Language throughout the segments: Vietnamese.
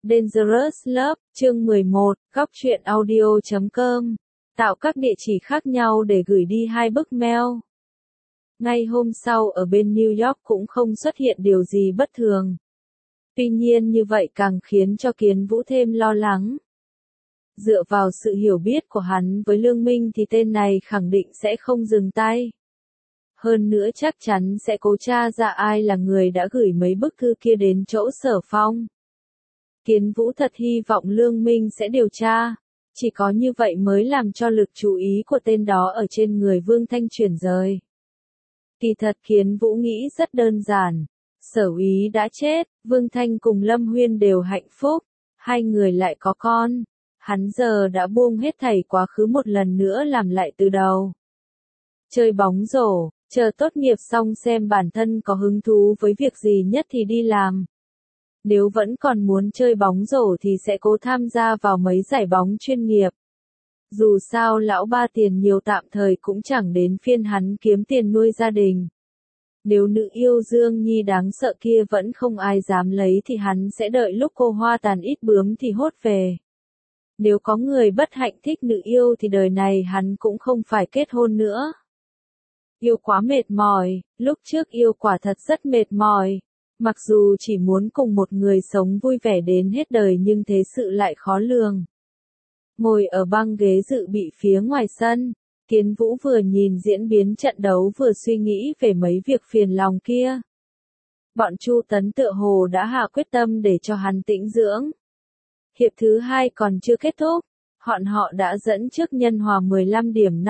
Dangerous Love, chương 11, góc truyện audio.com. Tạo các địa chỉ khác nhau để gửi đi 2 bức mail. Ngay hôm sau ở bên New York cũng không xuất hiện điều gì bất thường. Tuy nhiên như vậy càng khiến cho Kiến Vũ thêm lo lắng. Dựa vào sự hiểu biết của hắn với Lương Minh thì tên này khẳng định sẽ không dừng tay. Hơn nữa chắc chắn sẽ cố tra ra ai là người đã gửi mấy bức thư kia đến chỗ Sở Phong. Kiến Vũ thật hy vọng Lương Minh sẽ điều tra. Chỉ có như vậy mới làm cho lực chú ý của tên đó ở trên người Vương Thanh chuyển rời. Kỳ thật Kiến Vũ nghĩ rất đơn giản. Sở Úy đã chết, Vương Thanh cùng Lâm Huyên đều hạnh phúc. Hai người lại có con. Hắn giờ đã buông hết thảy quá khứ một lần nữa làm lại từ đầu. Chơi bóng rổ, chờ tốt nghiệp xong xem bản thân có hứng thú với việc gì nhất thì đi làm. Nếu vẫn còn muốn chơi bóng rổ thì sẽ cố tham gia vào mấy giải bóng chuyên nghiệp. Dù sao lão ba tiền nhiều tạm thời cũng chẳng đến phiên hắn kiếm tiền nuôi gia đình. Nếu nữ yêu Dương Nhi đáng sợ kia vẫn không ai dám lấy thì hắn sẽ đợi lúc cô hoa tàn ít bướm thì hốt về. Nếu có người bất hạnh thích nữ yêu thì đời này hắn cũng không phải kết hôn nữa. Yêu quá mệt mỏi, lúc trước yêu quả thật rất mệt mỏi. Mặc dù chỉ muốn cùng một người sống vui vẻ đến hết đời nhưng thế sự lại khó lường. Ngồi ở băng ghế dự bị phía ngoài sân, Kiến Vũ vừa nhìn diễn biến trận đấu vừa suy nghĩ về mấy việc phiền lòng kia. Bọn Chu Tấn tựa hồ đã hạ quyết tâm để cho hắn tĩnh dưỡng. Hiệp thứ 2 còn chưa kết thúc, họ đã dẫn trước Nhân Hòa 15 điểm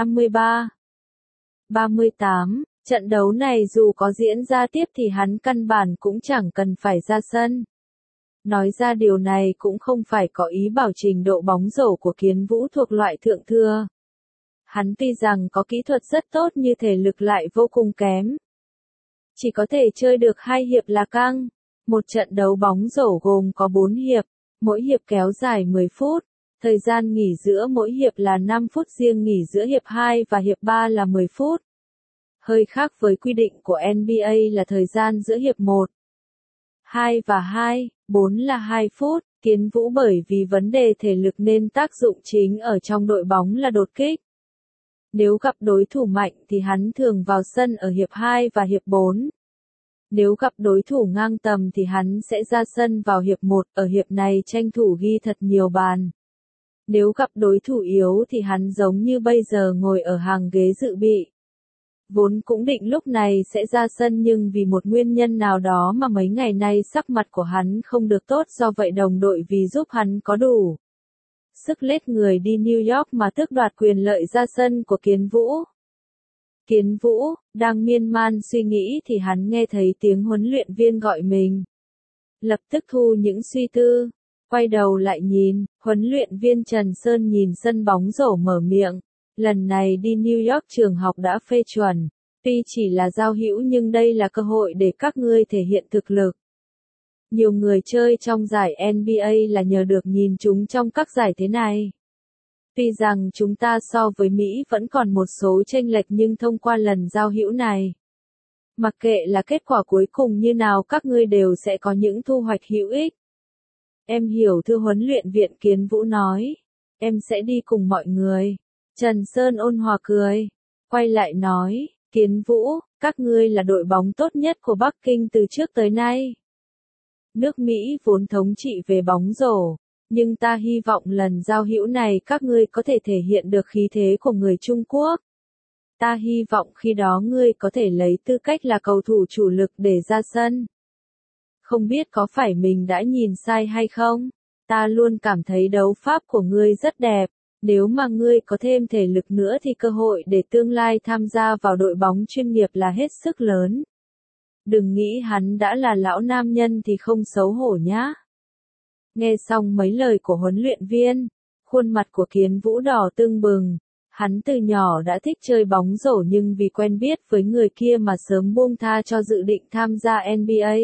53-38. Trận đấu này dù có diễn ra tiếp thì hắn căn bản cũng chẳng cần phải ra sân. Nói ra điều này cũng không phải có ý bảo trình độ bóng rổ của Kiến Vũ thuộc loại thượng thừa. Hắn tuy rằng có kỹ thuật rất tốt nhưng thể lực lại vô cùng kém. Chỉ có thể chơi được 2 hiệp là căng. Một trận đấu bóng rổ gồm có 4 hiệp, mỗi hiệp kéo dài 10 phút. Thời gian nghỉ giữa mỗi hiệp là 5 phút, riêng nghỉ giữa hiệp 2 và hiệp 3 là 10 phút. Hơi khác với quy định của NBA là thời gian giữa hiệp 1, 2 và 2, 4 là 2 phút. Kiến Vũ bởi vì vấn đề thể lực nên tác dụng chính ở trong đội bóng là đột kích. Nếu gặp đối thủ mạnh thì hắn thường vào sân ở hiệp 2 và hiệp 4. Nếu gặp đối thủ ngang tầm thì hắn sẽ ra sân vào hiệp 1, ở hiệp này tranh thủ ghi thật nhiều bàn. Nếu gặp đối thủ yếu thì hắn giống như bây giờ ngồi ở hàng ghế dự bị. Vốn cũng định lúc này sẽ ra sân nhưng vì một nguyên nhân nào đó mà mấy ngày nay sắc mặt của hắn không được tốt, do vậy đồng đội vì giúp hắn có đủ sức lết người đi New York mà tước đoạt quyền lợi ra sân của Kiến Vũ. Kiến Vũ đang miên man suy nghĩ thì hắn nghe thấy tiếng huấn luyện viên gọi mình. Lập tức thu những suy tư, quay đầu lại nhìn, huấn luyện viên Trần Sơn nhìn sân bóng rổ mở miệng. Lần này đi New York trường học đã phê chuẩn, tuy chỉ là giao hữu nhưng đây là cơ hội để các ngươi thể hiện thực lực. Nhiều người chơi trong giải NBA là nhờ được nhìn chúng trong các giải thế này. Tuy rằng chúng ta so với Mỹ vẫn còn một số chênh lệch nhưng thông qua lần giao hữu này, mặc kệ là kết quả cuối cùng như nào các ngươi đều sẽ có những thu hoạch hữu ích. Em hiểu, thưa huấn luyện viên. Kiến Vũ nói, em sẽ đi cùng mọi người. Trần Sơn ôn hòa cười, quay lại nói, Kiến Vũ, các ngươi là đội bóng tốt nhất của Bắc Kinh từ trước tới nay. Nước Mỹ vốn thống trị về bóng rổ, nhưng ta hy vọng lần giao hữu này các ngươi có thể thể hiện được khí thế của người Trung Quốc. Ta hy vọng khi đó ngươi có thể lấy tư cách là cầu thủ chủ lực để ra sân. Không biết có phải mình đã nhìn sai hay không? Ta luôn cảm thấy đấu pháp của ngươi rất đẹp. Nếu mà ngươi có thêm thể lực nữa thì cơ hội để tương lai tham gia vào đội bóng chuyên nghiệp là hết sức lớn. Đừng nghĩ hắn đã là lão nam nhân thì không xấu hổ nhá. Nghe xong mấy lời của huấn luyện viên, khuôn mặt của Kiến Vũ đỏ tưng bừng. Hắn từ nhỏ đã thích chơi bóng rổ nhưng vì quen biết với người kia mà sớm buông tha cho dự định tham gia NBA.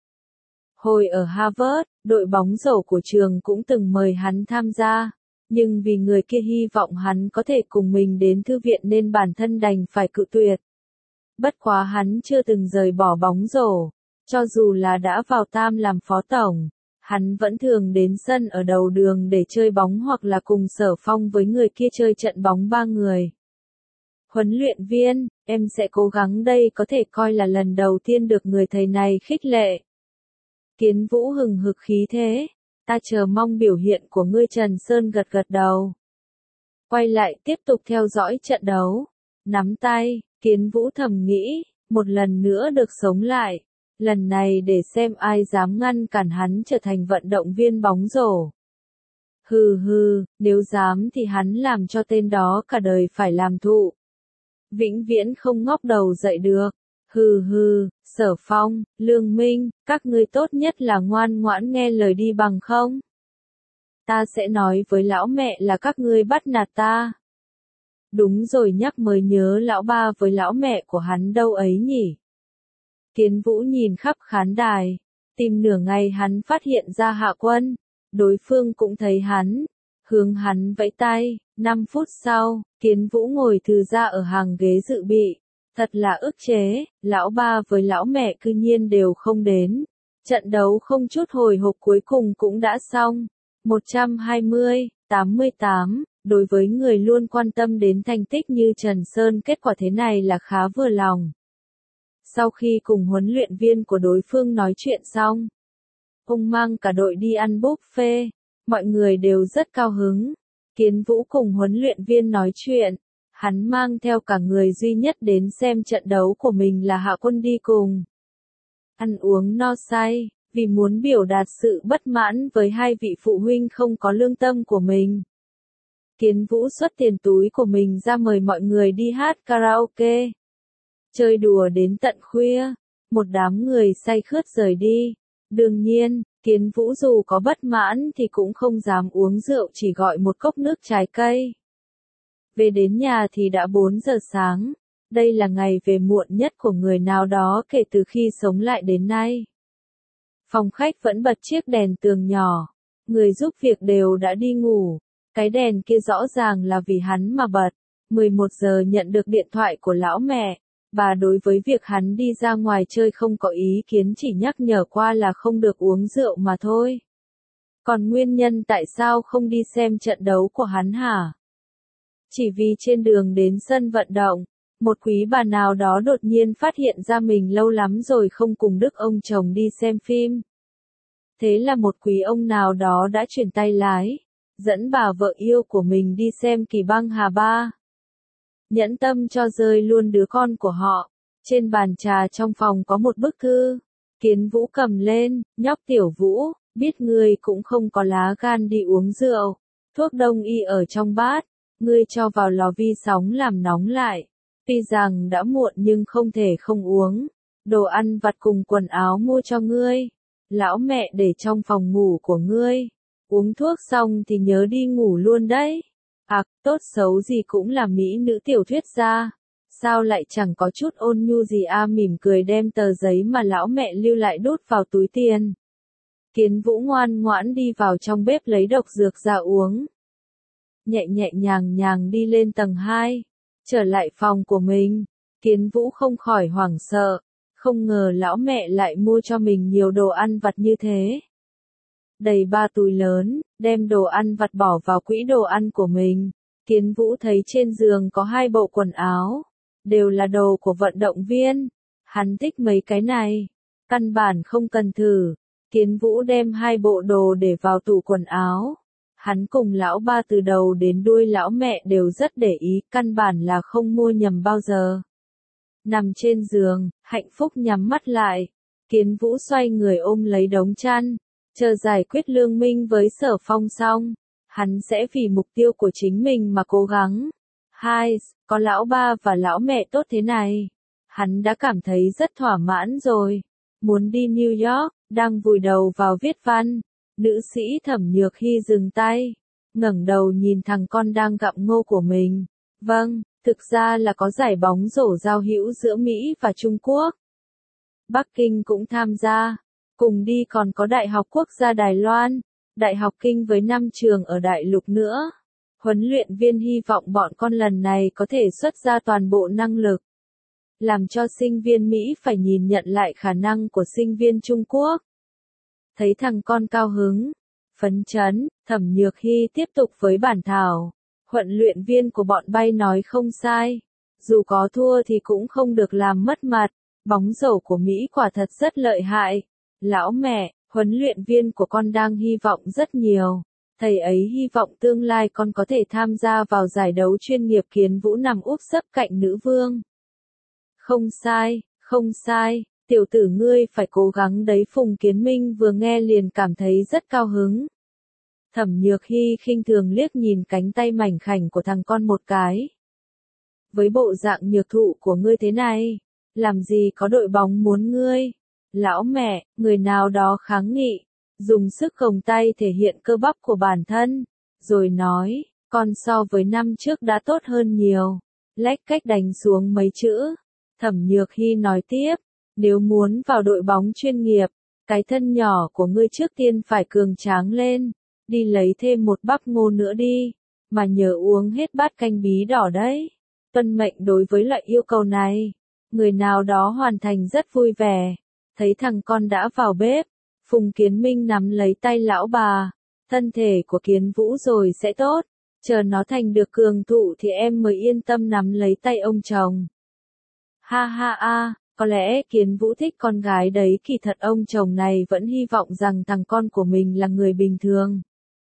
Hồi ở Harvard, đội bóng rổ của trường cũng từng mời hắn tham gia. Nhưng vì người kia hy vọng hắn có thể cùng mình đến thư viện nên bản thân đành phải cự tuyệt. Bất quá hắn chưa từng rời bỏ bóng rổ. Cho dù là đã vào Tam làm phó tổng, Hắn vẫn thường đến sân ở đầu đường để chơi bóng hoặc là cùng Sở Phong với người kia chơi trận bóng 3 người. Huấn luyện viên, em sẽ cố gắng đây có thể coi là lần đầu tiên được người thầy này khích lệ. Kiến Vũ hừng hực khí thế, ta chờ mong biểu hiện của ngươi. Trần Sơn gật gật đầu. Quay lại tiếp tục theo dõi trận đấu. Nắm tay, Kiến Vũ thầm nghĩ, một lần nữa được sống lại. Lần này để xem ai dám ngăn cản hắn trở thành vận động viên bóng rổ. Hừ hừ, nếu dám thì hắn làm cho tên đó cả đời phải làm thụ. Vĩnh viễn không ngóc đầu dậy được. Hừ hừ, Sở Phong, Lương Minh, các ngươi tốt nhất là ngoan ngoãn nghe lời đi bằng không? Ta sẽ nói với lão mẹ là các ngươi bắt nạt ta. Đúng rồi, nhắc mới nhớ, lão ba với lão mẹ của hắn đâu ấy nhỉ? Kiến Vũ nhìn khắp khán đài, tìm nửa ngày hắn phát hiện ra Hạ Quân. Đối phương cũng thấy hắn, hướng hắn vẫy tay. 5 phút sau, Kiến Vũ ngồi thư ra ở hàng ghế dự bị. Thật là ức chế, lão ba với lão mẹ cư nhiên đều không đến. Trận đấu không chút hồi hộp cuối cùng cũng đã xong. 120-88, đối với người luôn quan tâm đến thành tích như Trần Sơn, kết quả thế này là khá vừa lòng. Sau khi cùng huấn luyện viên của đối phương nói chuyện xong, ông mang cả đội đi ăn buffet, mọi người đều rất cao hứng. Kiến Vũ cùng huấn luyện viên nói chuyện, hắn mang theo cả người duy nhất đến xem trận đấu của mình là Hạ Quân đi cùng. Ăn uống no say, vì muốn biểu đạt sự bất mãn với hai vị phụ huynh không có lương tâm của mình. Kiến Vũ xuất tiền túi của mình ra mời mọi người đi hát karaoke. Chơi đùa đến tận khuya, một đám người say khướt rời đi. Đương nhiên, Kiến Vũ dù có bất mãn thì cũng không dám uống rượu, chỉ gọi một cốc nước trái cây. Về đến nhà thì đã 4 giờ sáng. Đây là ngày về muộn nhất của người nào đó kể từ khi sống lại đến nay. Phòng khách vẫn bật chiếc đèn tường nhỏ. Người giúp việc đều đã đi ngủ. Cái đèn kia rõ ràng là vì hắn mà bật. 11 giờ nhận được điện thoại của lão mẹ. Bà đối với việc hắn đi ra ngoài chơi không có ý kiến, chỉ nhắc nhở qua là không được uống rượu mà thôi. Còn nguyên nhân tại sao không đi xem trận đấu của hắn hả? Chỉ vì trên đường đến sân vận động, một quý bà nào đó đột nhiên phát hiện ra mình lâu lắm rồi không cùng Đức ông chồng đi xem phim. Thế là một quý ông nào đó đã chuyển tay lái, dẫn bà vợ yêu của mình đi xem Kỳ Băng Hà Ba. Nhẫn tâm cho rơi luôn đứa con của họ. Trên bàn trà trong phòng có một bức thư. Kiến Vũ cầm lên, nhóc Tiểu Vũ, biết ngươi cũng không có lá gan đi uống rượu. Thuốc đông y ở trong bát, ngươi cho vào lò vi sóng làm nóng lại. Tuy rằng đã muộn nhưng không thể không uống. Đồ ăn vặt cùng quần áo mua cho ngươi. Lão mẹ để trong phòng ngủ của ngươi. Uống thuốc xong thì nhớ đi ngủ luôn đấy. Tốt xấu gì cũng là mỹ nữ tiểu thuyết gia. Sao lại chẳng có chút ôn nhu gì mỉm cười đem tờ giấy mà lão mẹ lưu lại đút vào túi tiền. Kiến Vũ ngoan ngoãn đi vào trong bếp lấy độc dược ra uống. Nhẹ nhẹ nhàng nhàng đi lên tầng 2. Trở lại phòng của mình. Kiến Vũ không khỏi hoảng sợ. Không ngờ lão mẹ lại mua cho mình nhiều đồ ăn vặt như thế. Đầy 3 túi lớn, đem đồ ăn vặt bỏ vào quỹ đồ ăn của mình. Kiến Vũ thấy trên giường có 2 bộ quần áo. Đều là đồ của vận động viên. Hắn thích mấy cái này. Căn bản không cần thử. Kiến Vũ đem 2 bộ đồ để vào tủ quần áo. Hắn cùng lão ba từ đầu đến đuôi lão mẹ đều rất để ý, căn bản là không mua nhầm bao giờ. Nằm trên giường, hạnh phúc nhắm mắt lại. Kiến Vũ xoay người ôm lấy đống chăn. Chờ giải quyết Lương Minh với Sở Phong xong, hắn sẽ vì mục tiêu của chính mình mà cố gắng. Có lão ba và lão mẹ tốt thế này, hắn đã cảm thấy rất thỏa mãn rồi. Muốn đi New York, đang vùi đầu vào viết văn. Nữ sĩ Thẩm Nhược Hy dừng tay, ngẩng đầu nhìn thằng con đang gặm ngô của mình. Vâng, thực ra là có giải bóng rổ giao hữu giữa Mỹ và Trung Quốc. Bắc Kinh cũng tham gia. Cùng đi còn có Đại học Quốc gia Đài Loan, Đại học Kinh với 5 trường ở đại lục nữa. Huấn luyện viên hy vọng bọn con lần này có thể xuất ra toàn bộ năng lực. Làm cho sinh viên Mỹ phải nhìn nhận lại khả năng của sinh viên Trung Quốc. Thấy thằng con cao hứng, phấn chấn, Thẩm Nhược Hy tiếp tục với bản thảo. Huấn luyện viên của bọn bay nói không sai. Dù có thua thì cũng không được làm mất mặt. Bóng rổ của Mỹ quả thật rất lợi hại. Lão mẹ, huấn luyện viên của con đang hy vọng rất nhiều. Thầy ấy hy vọng tương lai con có thể tham gia vào giải đấu chuyên nghiệp Kiến Vũ nằm úp sấp cạnh nữ vương. Không sai, không sai, tiểu tử ngươi phải cố gắng đấy. Phùng Kiến Minh vừa nghe liền cảm thấy rất cao hứng. Thẩm Nhược Hy khinh thường liếc nhìn cánh tay mảnh khảnh của thằng con một cái. Với bộ dạng nhược thụ của ngươi thế này, làm gì có đội bóng muốn ngươi. Lão mẹ, người nào đó kháng nghị, dùng sức gồng tay thể hiện cơ bắp của bản thân, rồi nói, con so với năm trước đã tốt hơn nhiều. Lách cách đánh xuống mấy chữ. Thẩm Nhược Hy nói tiếp, nếu muốn vào đội bóng chuyên nghiệp, cái thân nhỏ của ngươi trước tiên phải cường tráng lên, đi lấy thêm một bắp ngô nữa đi, mà nhớ uống hết bát canh bí đỏ đấy. Tuân mệnh. Đối với loại yêu cầu này, người nào đó hoàn thành rất vui vẻ. Thấy thằng con đã vào bếp, Phùng Kiến Minh nắm lấy tay lão bà, thân thể của Kiến Vũ rồi sẽ tốt, chờ nó thành được cường thụ thì em mới yên tâm nắm lấy tay ông chồng. Ha ha a, có lẽ Kiến Vũ thích con gái đấy, kỳ thật ông chồng này vẫn hy vọng rằng thằng con của mình là người bình thường.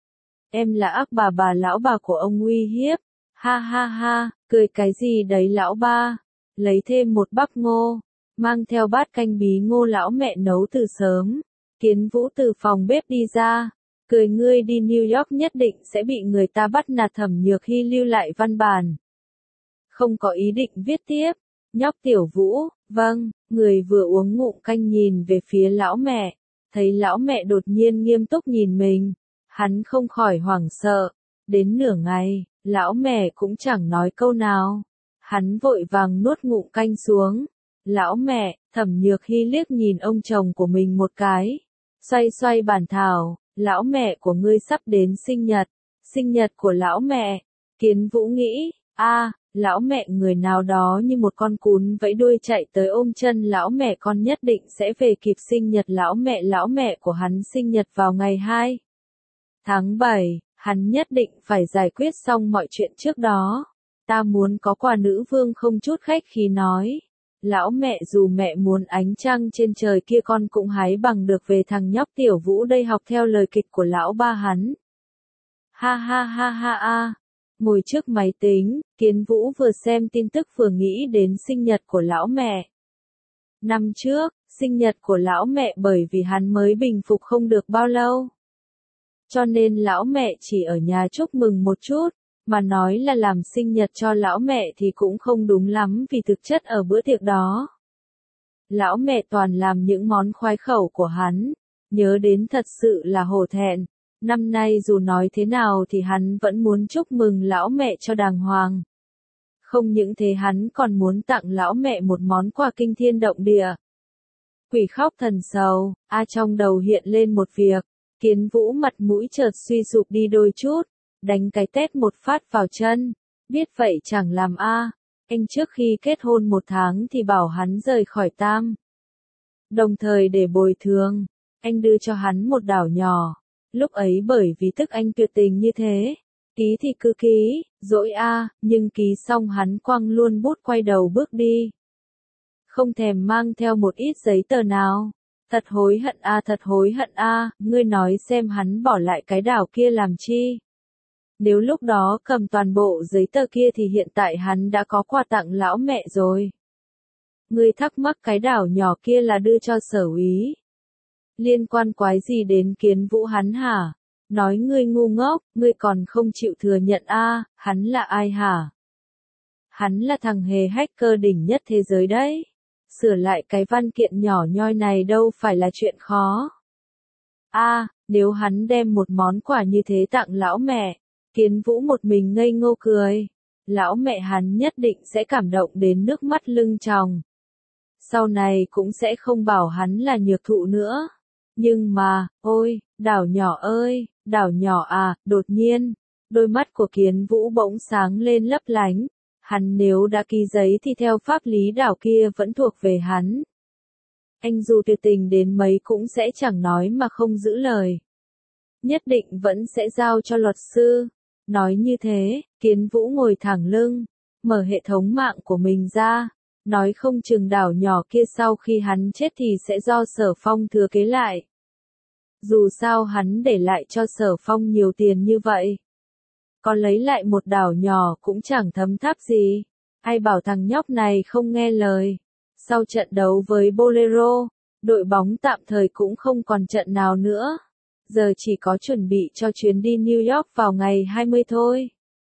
Em là ác bà lão bà của ông uy hiếp. Ha ha ha, cười cái gì đấy lão ba, lấy thêm một bắp ngô, mang theo bát canh bí ngô lão mẹ nấu từ sớm. Kiến Vũ từ phòng bếp đi ra, cười, ngươi đi New York nhất định sẽ bị người ta bắt nạt. Thẩm Nhược Hy lưu lại văn bản. Không có ý định viết tiếp. Nhóc Tiểu Vũ, vâng, người vừa uống ngụm canh nhìn về phía lão mẹ, thấy lão mẹ đột nhiên nghiêm túc nhìn mình, hắn không khỏi hoảng sợ. Đến nửa ngày, lão mẹ cũng chẳng nói câu nào. Hắn vội vàng nuốt ngụm canh xuống. Lão mẹ, Thẩm Nhược Hy liếc nhìn ông chồng của mình một cái. Xoay xoay bản thảo, lão mẹ của ngươi sắp đến sinh nhật. Sinh nhật của lão mẹ. Kiến Vũ nghĩ, lão mẹ, người nào đó như một con cún vẫy đuôi chạy tới ôm chân lão mẹ, con nhất định sẽ về kịp sinh nhật lão mẹ. Lão mẹ của hắn sinh nhật vào ngày 2 tháng 7, hắn nhất định phải giải quyết xong mọi chuyện trước đó. Ta muốn có quà. Nữ vương không chút khách khí nói. Lão mẹ, dù mẹ muốn ánh trăng trên trời kia con cũng hái bằng được về. Thằng nhóc Tiểu Vũ đây học theo lời kịch của lão ba hắn. Ha ha ha ha a. Ngồi trước máy tính, Kiến Vũ vừa xem tin tức vừa nghĩ đến sinh nhật của lão mẹ. Năm trước, sinh nhật của lão mẹ bởi vì hắn mới bình phục không được bao lâu. Cho nên lão mẹ chỉ ở nhà chúc mừng một chút, mà nói là làm sinh nhật cho lão mẹ thì cũng không đúng lắm, vì thực chất ở bữa tiệc đó, lão mẹ toàn làm những món khoái khẩu của hắn, nhớ đến thật sự là hổ thẹn. Năm nay dù nói thế nào thì hắn vẫn muốn chúc mừng lão mẹ cho đàng hoàng. Không những thế, hắn còn muốn tặng lão mẹ một món quà kinh thiên động địa. Quỷ khóc thần sầu, trong đầu hiện lên một việc. Kiến Vũ mặt mũi chợt suy sụp đi đôi chút, đánh cái tét một phát vào chân. Biết vậy chẳng làm anh trước khi kết hôn 1 tháng thì bảo hắn rời khỏi Tam. Đồng thời để bồi thường, anh đưa cho hắn một đảo nhỏ. Lúc ấy bởi vì tức anh tuyệt tình như thế, ký thì cứ ký, dỗi nhưng ký xong hắn quăng luôn bút quay đầu bước đi. Không thèm mang theo một ít giấy tờ nào. Thật hối hận thật hối hận ngươi nói xem hắn bỏ lại cái đảo kia làm chi? Nếu lúc đó cầm toàn bộ giấy tờ kia thì hiện tại hắn đã có quà tặng lão mẹ rồi. Ngươi thắc mắc cái đảo nhỏ kia là đưa cho Sở Úy. Liên quan quái gì đến Kiến Vũ hắn hả? Nói ngươi ngu ngốc, ngươi còn không chịu thừa nhận hắn là ai hả? Hắn là thằng hề hacker đỉnh nhất thế giới đấy. Sửa lại cái văn kiện nhỏ nhoi này đâu phải là chuyện khó. Nếu hắn đem một món quà như thế tặng lão mẹ, Kiến Vũ một mình ngây ngô cười. Lão mẹ hắn nhất định sẽ cảm động đến nước mắt lưng tròng. Sau này cũng sẽ không bảo hắn là nhược thụ nữa. Nhưng mà, ôi, đảo nhỏ ơi, đảo nhỏ đột nhiên, đôi mắt của Kiến Vũ bỗng sáng lên lấp lánh. Hắn nếu đã ký giấy thì theo pháp lý đảo kia vẫn thuộc về hắn. anh dù tuyệt tình đến mấy cũng sẽ chẳng nói mà không giữ lời. Nhất định vẫn sẽ giao cho luật sư. Nói như thế, Kiến Vũ ngồi thẳng lưng, mở hệ thống mạng của mình ra, nói không chừng đảo nhỏ kia sau khi hắn chết thì sẽ do Sở Phong thừa kế lại. Dù sao hắn để lại cho Sở Phong nhiều tiền như vậy. Có lấy lại một đảo nhỏ cũng chẳng thấm tháp gì. Ai bảo thằng nhóc này không nghe lời. Sau trận đấu với Bolero, đội bóng tạm thời cũng không còn trận nào nữa. Giờ chỉ có chuẩn bị cho chuyến đi New York vào ngày 20 thôi.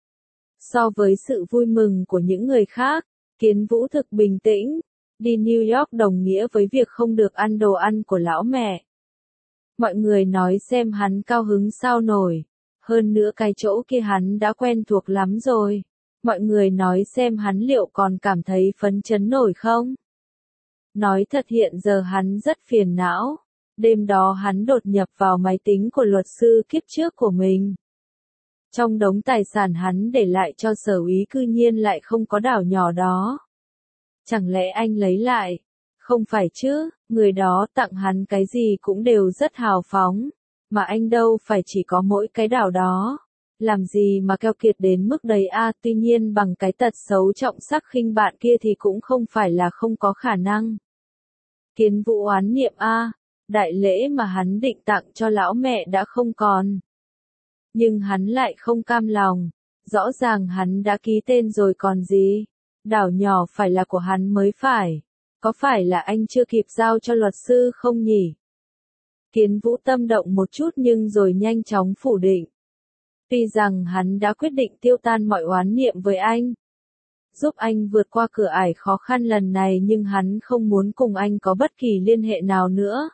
So với sự vui mừng của những người khác, Kiến Vũ thực bình tĩnh. Đi New York đồng nghĩa với việc không được ăn đồ ăn của lão mẹ. Mọi người nói xem hắn cao hứng sao nổi. Hơn nữa cái chỗ kia hắn đã quen thuộc lắm rồi. Mọi người nói xem hắn liệu còn cảm thấy phấn chấn nổi không? Nói thật hiện giờ hắn rất phiền não. Đêm đó hắn đột nhập vào máy tính của luật sư kiếp trước của mình. Trong đống tài sản hắn để lại cho Sở Úy cư nhiên lại không có đảo nhỏ đó. Chẳng lẽ anh lấy lại? Không phải chứ, người đó tặng hắn cái gì cũng đều rất hào phóng. Mà anh đâu phải chỉ có mỗi cái đảo đó. Làm gì mà keo kiệt đến mức đấy a? Tuy nhiên bằng cái tật xấu trọng sắc khinh bạn kia thì cũng không phải là không có khả năng. Kiến Vũ oán niệm a, đại lễ mà hắn định tặng cho lão mẹ đã không còn. Nhưng hắn lại không cam lòng, rõ ràng hắn đã ký tên rồi còn gì. Đảo nhỏ phải là của hắn mới phải. Có phải là anh chưa kịp giao cho luật sư không nhỉ? Kiến Vũ tâm động một chút nhưng rồi nhanh chóng phủ định. Tuy rằng hắn đã quyết định tiêu tan mọi oán niệm với anh, giúp anh vượt qua cửa ải khó khăn lần này nhưng hắn không muốn cùng anh có bất kỳ liên hệ nào nữa.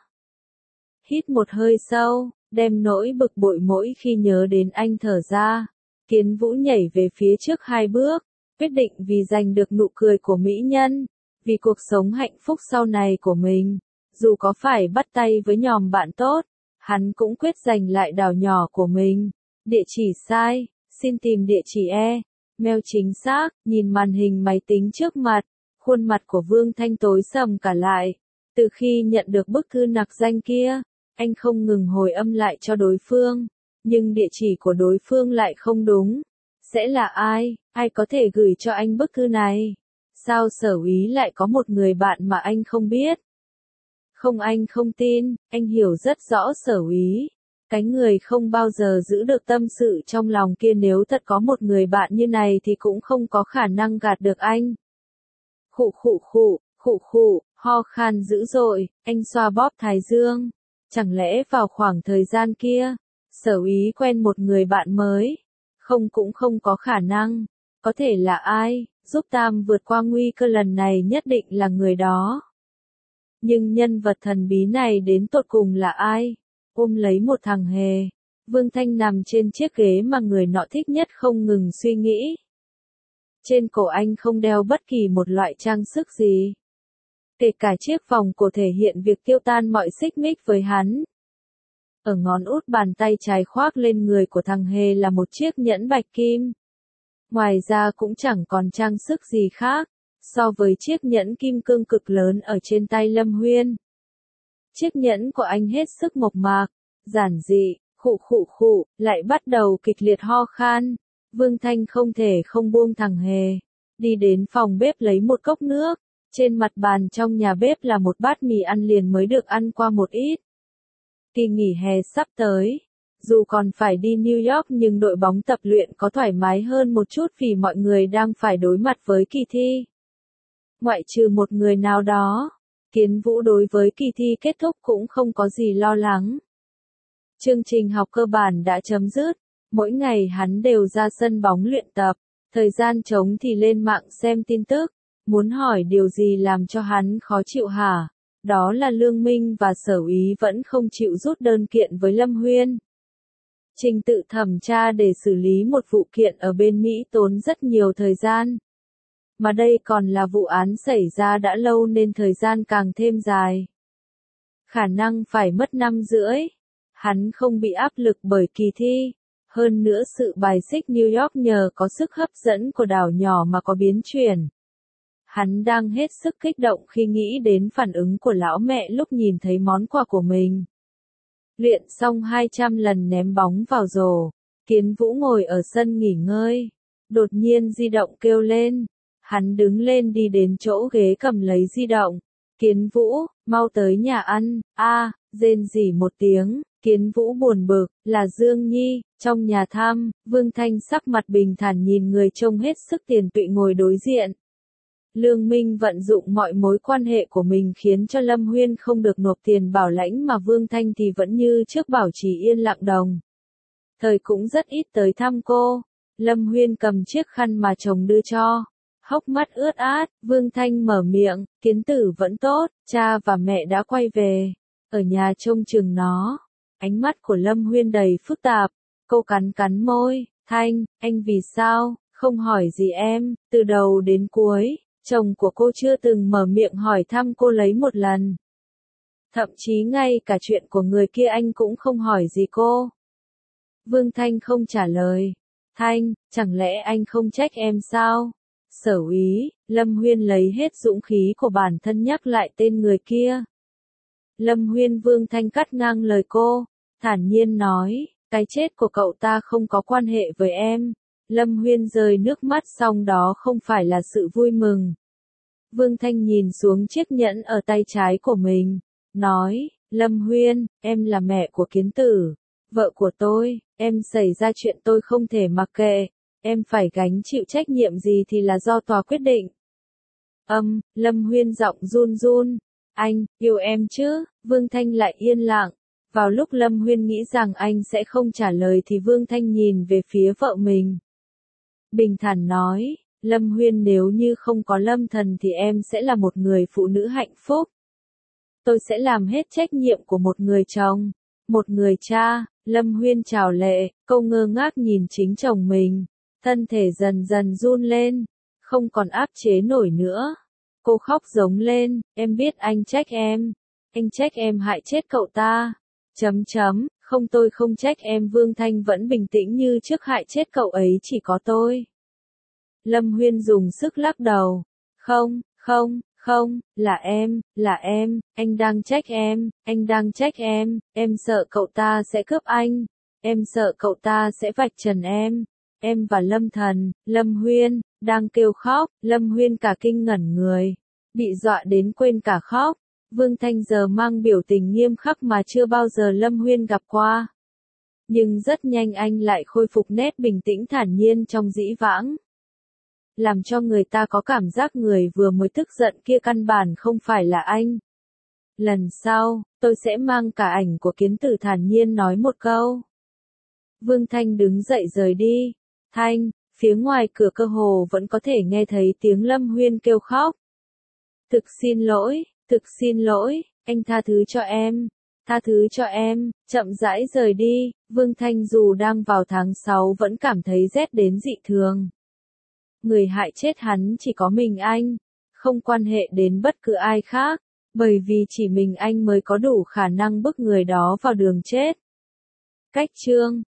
Hít một hơi sâu, đem nỗi bực bội mỗi khi nhớ đến anh thở ra. Kiến Vũ nhảy về phía trước 2 bước, quyết định vì giành được nụ cười của mỹ nhân, vì cuộc sống hạnh phúc sau này của mình. Dù có phải bắt tay với nhòm bạn tốt, hắn cũng quyết giành lại đảo nhỏ của mình. Địa chỉ sai, xin tìm địa chỉ mail chính xác, nhìn màn hình máy tính trước mặt, khuôn mặt của Vương Thanh tối sầm cả lại. Từ khi nhận được bức thư nặc danh kia, anh không ngừng hồi âm lại cho đối phương, nhưng địa chỉ của đối phương lại không đúng. Sẽ là ai? Ai có thể gửi cho anh bức thư này? Sao Sở Úy lại có một người bạn mà anh không biết? Không, anh không tin, anh hiểu rất rõ Sở Úy. Cái người không bao giờ giữ được tâm sự trong lòng kia nếu thật có một người bạn như này thì cũng không có khả năng gạt được anh. Khụ khụ khụ, khụ khụ, ho khan dữ dội, anh xoa bóp thái dương. Chẳng lẽ vào khoảng thời gian kia, Sở Úy quen một người bạn mới? Không, cũng không có khả năng. Có thể là ai, giúp Tam vượt qua nguy cơ lần này nhất định là người đó. Nhưng nhân vật thần bí này đến tột cùng là ai? Ôm lấy một thằng hề. Vương Thanh nằm trên chiếc ghế mà người nọ thích nhất không ngừng suy nghĩ. Trên cổ anh không đeo bất kỳ một loại trang sức gì. Kể cả chiếc vòng cổ thể hiện việc tiêu tan mọi xích mích với hắn. Ở ngón út bàn tay trái khoác lên người của thằng hề là một chiếc nhẫn bạch kim. Ngoài ra cũng chẳng còn trang sức gì khác, so với chiếc nhẫn kim cương cực lớn ở trên tay Lâm Huyên. Chiếc nhẫn của anh hết sức mộc mạc, giản dị, khụ khụ khụ, lại bắt đầu kịch liệt ho khan. Vương Thanh không thể không buông thằng hề. Đi đến phòng bếp lấy một cốc nước. Trên mặt bàn trong nhà bếp là một bát mì ăn liền mới được ăn qua một ít. Kỳ nghỉ hè sắp tới. Dù còn phải đi New York nhưng đội bóng tập luyện có thoải mái hơn một chút vì mọi người đang phải đối mặt với kỳ thi. Ngoại trừ một người nào đó, Kiến Vũ đối với kỳ thi kết thúc cũng không có gì lo lắng. Chương trình học cơ bản đã chấm dứt, mỗi ngày hắn đều ra sân bóng luyện tập, thời gian trống thì lên mạng xem tin tức, muốn hỏi điều gì làm cho hắn khó chịu hả? Đó là Lương Minh và Sở Úy vẫn không chịu rút đơn kiện với Lâm Huyên. Trình tự thẩm tra để xử lý một vụ kiện ở bên Mỹ tốn rất nhiều thời gian. Mà đây còn là vụ án xảy ra đã lâu nên thời gian càng thêm dài. Khả năng phải mất 5 rưỡi. Hắn không bị áp lực bởi kỳ thi. Hơn nữa sự bài xích New York nhờ có sức hấp dẫn của đảo nhỏ mà có biến chuyển. Hắn đang hết sức kích động khi nghĩ đến phản ứng của lão mẹ lúc nhìn thấy món quà của mình. Luyện xong 200 lần ném bóng vào rổ, Kiến Vũ ngồi ở sân nghỉ ngơi. Đột nhiên di động kêu lên. Hắn đứng lên đi đến chỗ ghế cầm lấy di động. Kiến Vũ, mau tới nhà ăn. Rên rỉ một tiếng, Kiến Vũ buồn bực, là Dương Nhi. Trong nhà thăm, Vương Thanh sắc mặt bình thản nhìn người trông hết sức tiền tụy ngồi đối diện. Lương Minh vận dụng mọi mối quan hệ của mình khiến cho Lâm Huyên không được nộp tiền bảo lãnh mà Vương Thanh thì vẫn như trước bảo trì yên lặng đồng. Thời cũng rất ít tới thăm cô. Lâm Huyên cầm chiếc khăn mà chồng đưa cho. Hốc mắt ướt át, Vương Thanh mở miệng, Kiến Tử vẫn tốt, cha và mẹ đã quay về. Ở nhà trông chừng nó. Ánh mắt của Lâm Huyên đầy phức tạp. Cô cắn cắn môi, Thanh, anh vì sao, không hỏi gì em, từ đầu đến cuối. Chồng của cô chưa từng mở miệng hỏi thăm cô lấy một lần. Thậm chí ngay cả chuyện của người kia anh cũng không hỏi gì cô. Vương Thanh không trả lời. Thanh, chẳng lẽ anh không trách em sao? Sở úy, Lâm Huyên lấy hết dũng khí của bản thân nhắc lại tên người kia. Lâm Huyên. Vương Thanh cắt ngang lời cô, thản nhiên nói, cái chết của cậu ta không có quan hệ với em. Lâm Huyên rơi nước mắt xong đó không phải là sự vui mừng. Vương Thanh nhìn xuống chiếc nhẫn ở tay trái của mình, nói, Lâm Huyên, em là mẹ của Kiến Tử, vợ của tôi, em xảy ra chuyện tôi không thể mặc kệ, em phải gánh chịu trách nhiệm gì thì là do tòa quyết định. Lâm Huyên giọng run run, anh, yêu em chứ, Vương Thanh lại yên lặng. Vào lúc Lâm Huyên nghĩ rằng anh sẽ không trả lời thì Vương Thanh nhìn về phía vợ mình. Bình thản nói, Lâm Huyên, nếu như không có Lâm Thần thì em sẽ là một người phụ nữ hạnh phúc. Tôi sẽ làm hết trách nhiệm của một người chồng, một người cha. Lâm Huyên trào lệ, cô ngơ ngác nhìn chính chồng mình, thân thể dần dần run lên, không còn áp chế nổi nữa. Cô khóc giống lên, em biết anh trách em hại chết cậu ta. Không, tôi không trách em. Vương Thanh vẫn bình tĩnh như trước, hại chết cậu ấy chỉ có tôi. Lâm Huyên dùng sức lắc đầu. Không, là em, anh đang trách em sợ cậu ta sẽ cướp anh, em sợ cậu ta sẽ vạch trần em và Lâm Thần. Lâm Huyên, đang kêu khóc, Lâm Huyên cả kinh ngẩn người, bị dọa đến quên cả khóc. Vương Thanh giờ mang biểu tình nghiêm khắc mà chưa bao giờ Lâm Huyên gặp qua. Nhưng rất nhanh anh lại khôi phục nét bình tĩnh thản nhiên trong dĩ vãng. Làm cho người ta có cảm giác người vừa mới tức giận kia căn bản không phải là anh. Lần sau, tôi sẽ mang cả ảnh của Kiến Tử, thản nhiên nói một câu. Vương Thanh đứng dậy rời đi. Thanh, phía ngoài cửa cơ hồ vẫn có thể nghe thấy tiếng Lâm Huyên kêu khóc. Thực xin lỗi, anh tha thứ cho em, chậm rãi rời đi. Vương Thanh dù đang vào tháng 6 vẫn cảm thấy rét đến dị thường. Người hại chết hắn chỉ có mình anh, không quan hệ đến bất cứ ai khác, bởi vì chỉ mình anh mới có đủ khả năng bức người đó vào đường chết. Cách chương